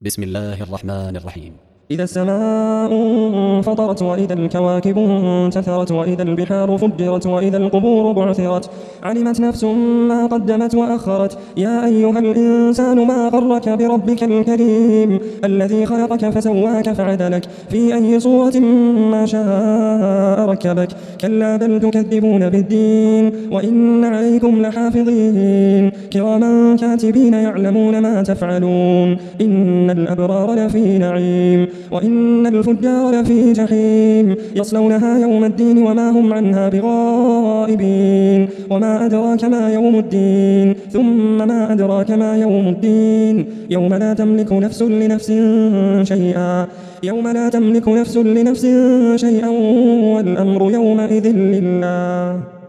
بسم الله الرحمن الرحيم. إذا السماء انفطرت وإذا الكواكب انتثرت وإذا البحار فجرت وإذا القبور بعثرت علمت نفس ما قدمت وأخرت. يا أيها الإنسان ما غرك بربك الكريم الذي خلقك فسواك فعدلك في أي صورة ما شاء ركبك. كلا بل تكذبون بالدين وإن عليكم لحافظين كراما كاتبين يعلمون ما تفعلون. إن الأبرار لفي نعيم وإن الفجار لفي جحيم يصلونها يوم الدين وما هم عنها بغائبين. وما أدراك ما يوم الدين ثم ما أدراك ما يوم الدين يوم لا تملك نفس لنفس شيئا والأمر يومئذ لله.